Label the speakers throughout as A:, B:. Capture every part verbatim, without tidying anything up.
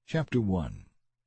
A: Chapter one.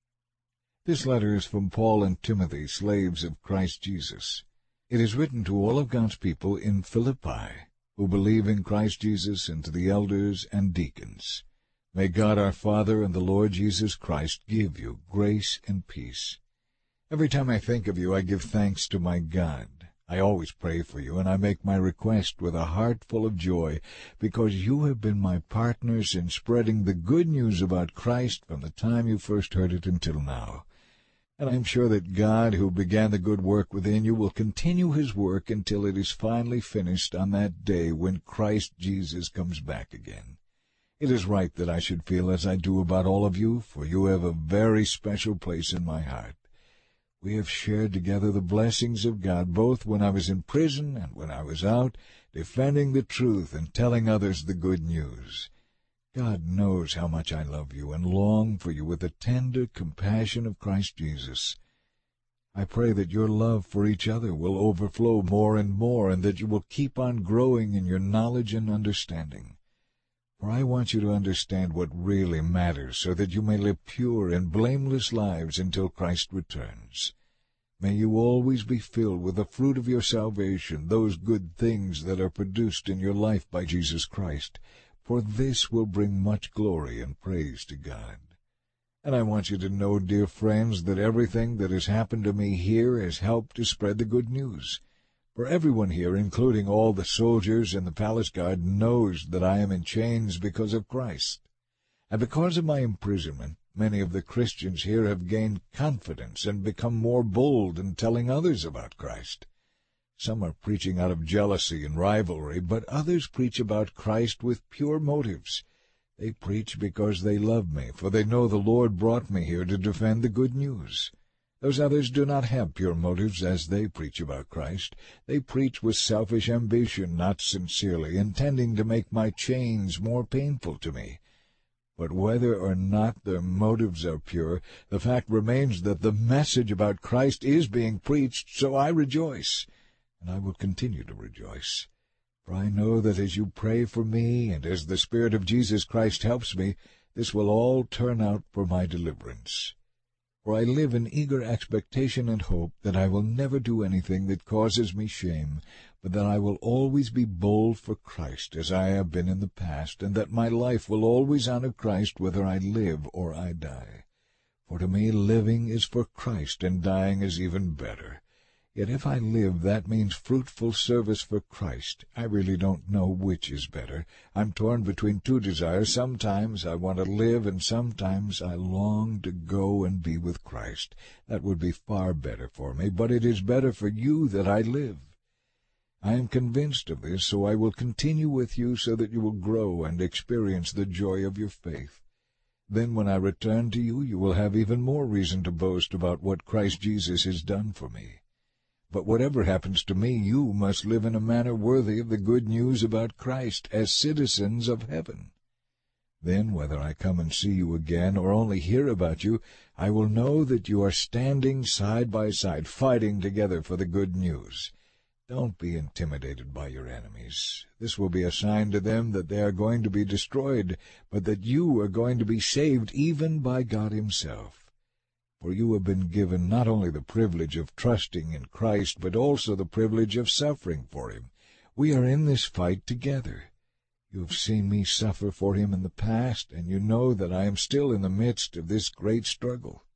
A: This letter is from Paul and Timothy, slaves of Christ Jesus. It is written to all of God's people in Philippi, who believe in Christ Jesus, and to the elders and deacons. May God our Father and the Lord Jesus Christ give you grace and peace. Every time I think of you, I give thanks to my God. I always pray for you, and I make my request with a heart full of joy, because you have been my partners in spreading the good news about Christ from the time you first heard it until now. And I am sure that God, who began the good work within you, will continue his work until it is finally finished on that day when Christ Jesus comes back again. It is right that I should feel as I do about all of you, for you have a very special place in my heart. We have shared together the blessings of God, both when I was in prison and when I was out, defending the truth and telling others the good news. God knows how much I love you and long for you with the tender compassion of Christ Jesus. I pray that your love for each other will overflow more and more, and that you will keep on growing in your knowledge and understanding. For I want you to understand what really matters, so that you may live pure and blameless lives until Christ returns. May you always be filled with the fruit of your salvation, those good things that are produced in your life by Jesus Christ, for this will bring much glory and praise to God. And I want you to know, dear friends, that everything that has happened to me here has helped to spread the good news. For everyone here, including all the soldiers and the palace guard, knows that I am in chains because of Christ. And because of my imprisonment, many of the Christians here have gained confidence and become more bold in telling others about Christ. Some are preaching out of jealousy and rivalry, but others preach about Christ with pure motives. They preach because they love me, for they know the Lord brought me here to defend the good news. Those others do not have pure motives as they preach about Christ. They preach with selfish ambition, not sincerely, intending to make my chains more painful to me. But whether or not their motives are pure, the fact remains that the message about Christ is being preached, so I rejoice, and I will continue to rejoice. For I know that as you pray for me, and as the Spirit of Jesus Christ helps me, this will all turn out for my deliverance. For I live in eager expectation and hope that I will never do anything that causes me shame, but that I will always be bold for Christ as I have been in the past, and that my life will always honor Christ whether I live or I die. For to me living is for Christ, and dying is even better. Yet if I live, that means fruitful service for Christ. I really don't know which is better. I'm torn between two desires. Sometimes I want to live, and sometimes I long to go and be with Christ. That would be far better for me, but it is better for you that I live. I am convinced of this, so I will continue with you so that you will grow and experience the joy of your faith. Then when I return to you, you will have even more reason to boast about what Christ Jesus has done for me. But whatever happens to me, you must live in a manner worthy of the good news about Christ, as citizens of heaven. Then, whether I come and see you again or only hear about you, I will know that you are standing side by side, fighting together for the good news. Don't be intimidated by your enemies. This will be a sign to them that they are going to be destroyed, but that you are going to be saved even by God himself. For you have been given not only the privilege of trusting in Christ, but also the privilege of suffering for him. We are in this fight together. You have seen me suffer for him in the past, and you know that I am still in the midst of this great struggle.